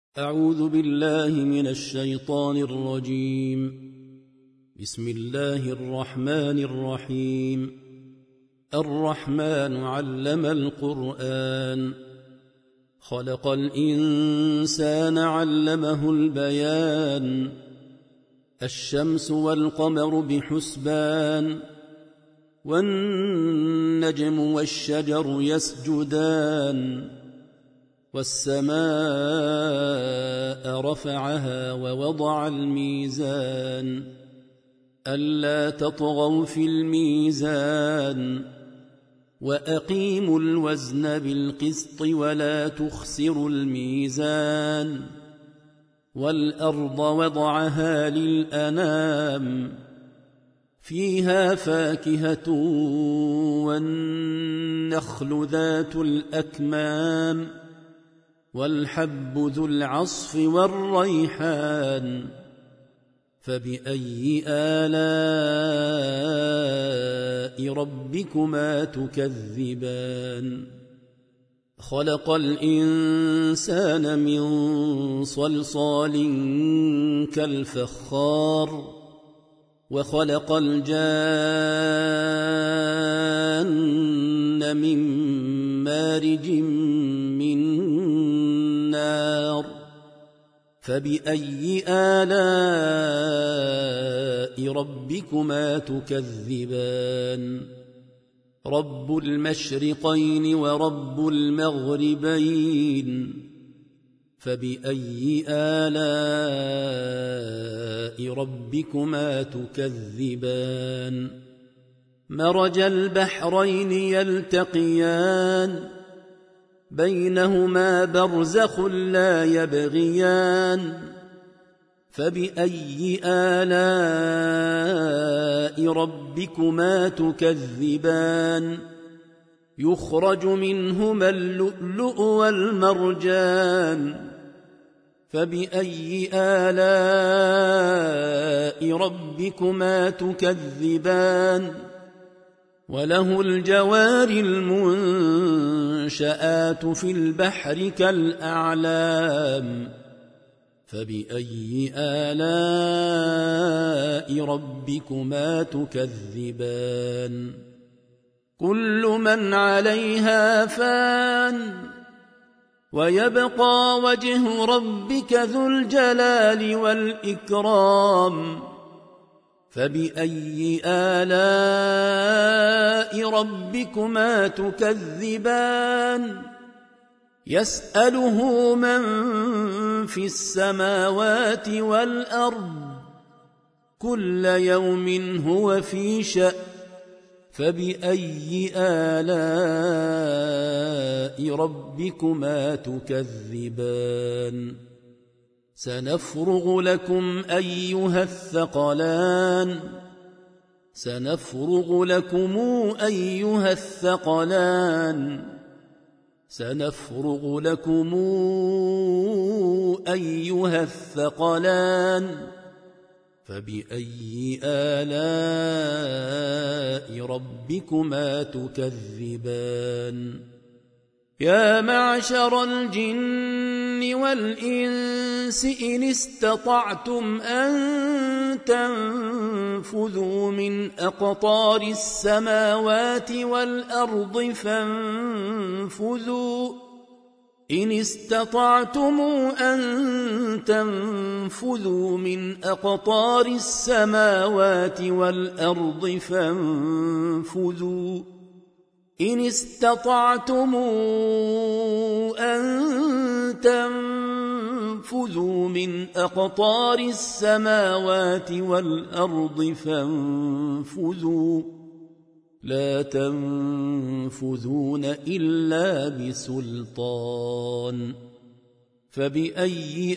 أعوذ بالله من الشيطان الرجيم. بسم الله الرحمن الرحيم. الرحمن علم القرآن، خلق الإنسان علمه البيان. الشمس والقمر بحسبان، والنجم والشجر يسجدان. والسماء رفعها ووضع الميزان، ألا تطغوا في الميزان. وأقيموا الوزن بالقسط ولا تخسروا الميزان. والأرض وضعها للأنام، فيها فاكهة والنخل ذات الأكمام، والحب ذو العصف والريحان. فبأي آلاء ربكما تكذبان؟ خلق الإنسان من صلصال كالفخار، وخلق الجان من مارج من نار. فبأي آلاء ربكما تكذبان؟ رب المشرقين ورب المغربين. فبأي آلاء ربكما تكذبان؟ مرج البحرين يلتقيان، بينهما برزخ لا يبغيان. فبأي آلاء ربكما تكذبان؟ يخرج منهما اللؤلؤ والمرجان. فبأي آلاء ربكما تكذبان؟ وله الجوار المنشآت في البحر كالأعلام. فبأي آلاء ربكما تكذبان؟ كل من عليها فان، ويبقى وجه ربك ذو الجلال والإكرام. فبأي آلاء ربكما تكذبان؟ يسأله من في السماوات والأرض، كل يوم هو في شأن. فبأي آلاء ربكما تكذبان؟ سنفرغ لكم أيها الثقلان. سنفرغ لكم أيها الثقلان. سنفرغ لكم أيها الثقلان. فبأي آلاء ربكما تكذبان؟ يا معشر الجن والإنس إن استطعتم أن تنفذوا من أقطار السماوات والأرض فانفذوا. إن استطعتم أن تنفذوا من أقطار السماوات والأرض فانفذوا. إن استطعتم أن تنفذوا من أقطار السماوات والأرض فانفذوا. لا تنفذون إلا بسلطان. فبأي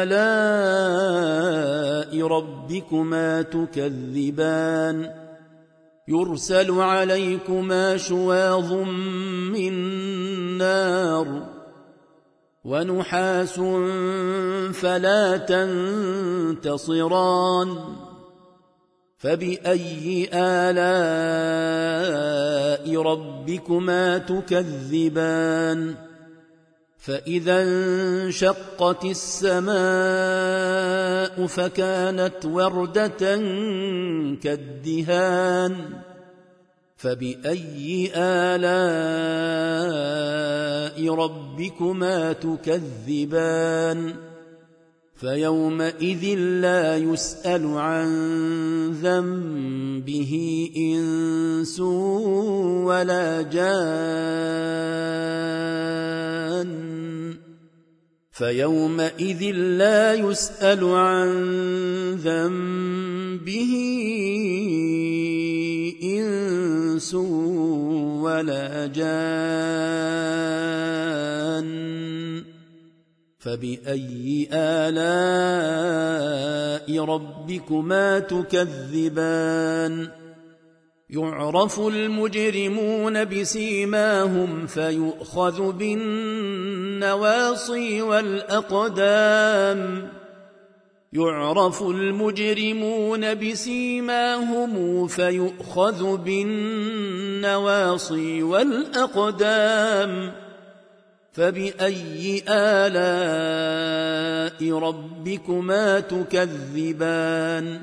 آلاء ربكما تكذبان؟ يرسل عليكما شواظ من نار، ونحاس فلا تنتصران. فبأي آلاء ربكما تكذبان؟ فإذا انشقت السماء فكانت وردة كالدهان فبأي آلاء ربكما تكذبان فيومئذ لا يسأل عن ذنبه إنس ولا جان فيومئذ لا يسأل عن ذنبه إنس ولا جان فبأي آلاء ربكما تكذبان يعرف المجرمون بسيماهم فيؤخذ بالنواصي والأقدام يعرف المجرمون بسيماهم فيؤخذ بالنواصي والأقدام فبأي آلاء ربكما تكذبان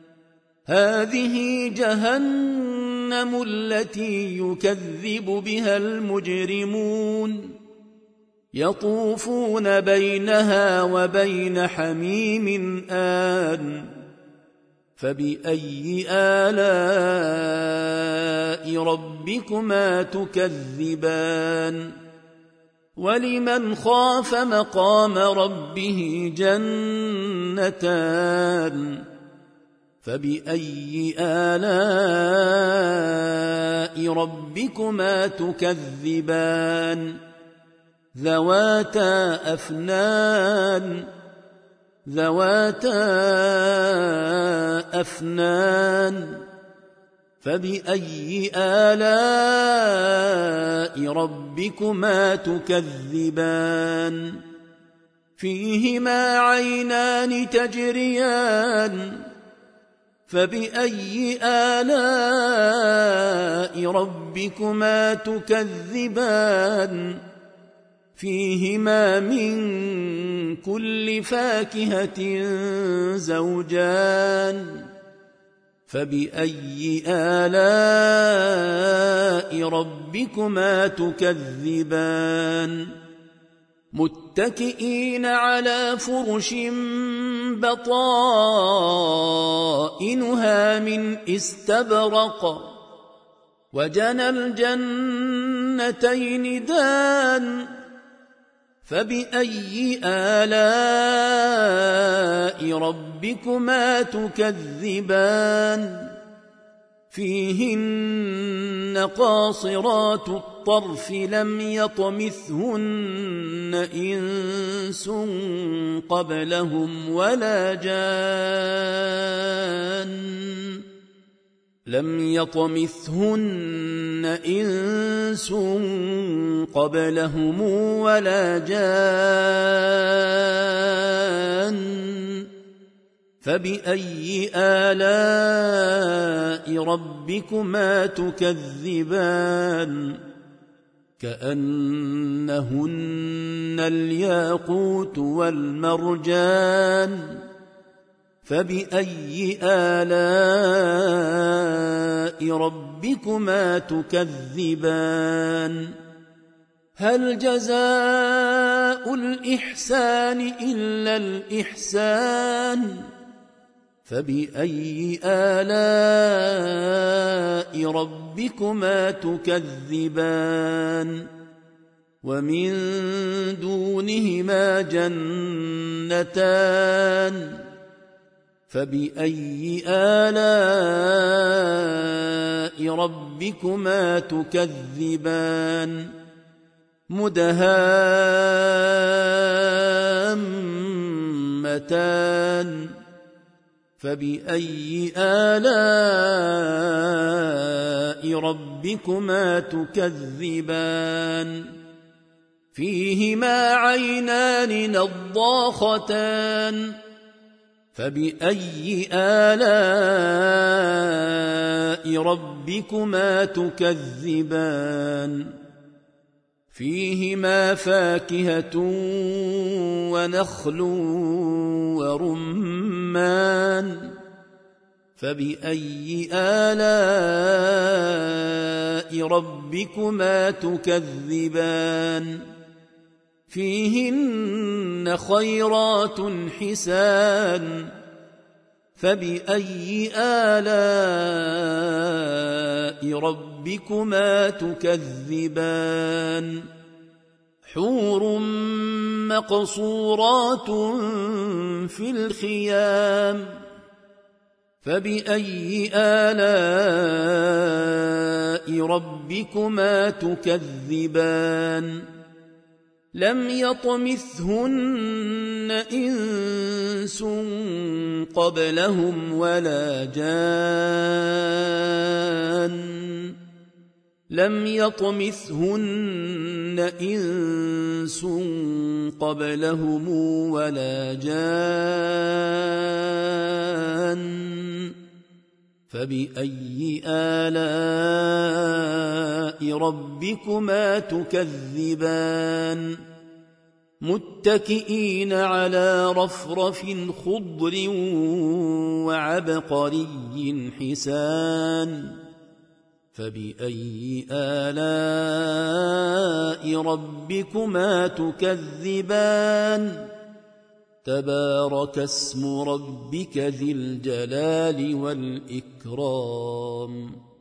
هذه جهنم التي يكذب بها المجرمون يطوفون بينها وبين حميم آن فبأي آلاء ربكما تكذبان ولمن خاف مقام ربه جنتان فبأي آلاء ربكما تكذبان ذواتا أفنان فبأي آلاء ربكما تكذبان فيهما عينان تجريان فبأي آلاء ربكما تكذبان فيهما من كل فاكهة زوجان فبأي آلاء ربكما تكذبان متكئين على فرش بطائنها من استبرق وجنى الجنتين دان فبأي آلاء ربكما تكذبان فيهن قاصرات الطرف لم يطمثهن إنس قبلهم ولا جان لم يطمثهن إنس قبلهم ولا جان فبأي آلاء ربكما تكذبان كأنهن الياقوت والمرجان فبأي آلاء ربكما تكذبان هل جزاء الإحسان إلا الإحسان فبأي آلاء ربكما تكذبان ومن دونهما جنتان فبأي آلاء ربكما تكذبان مدهامتان فبأي آلاء ربكما تكذبان فيهما عينان نضاختان فبأي آلاء ربكما تكذبان فيهما فاكهة ونخل ورمان فبأي آلاء ربكما تكذبان فيهن خيرات حسان فبأي آلاء ربكما تكذبان حور مقصورات في الخيام فبأي آلاء ربكما تكذبان لم يطمثهن إنس قبلهم ولا جان لم يطمثهن إنس قبلهم ولا جان فبأي آلاء ربكما تكذبان متكئين على رفرف خضر وعبقري حسان فبأي آلاء ربكما تكذبان تبارك اسم ربك ذي الجلال والإكرام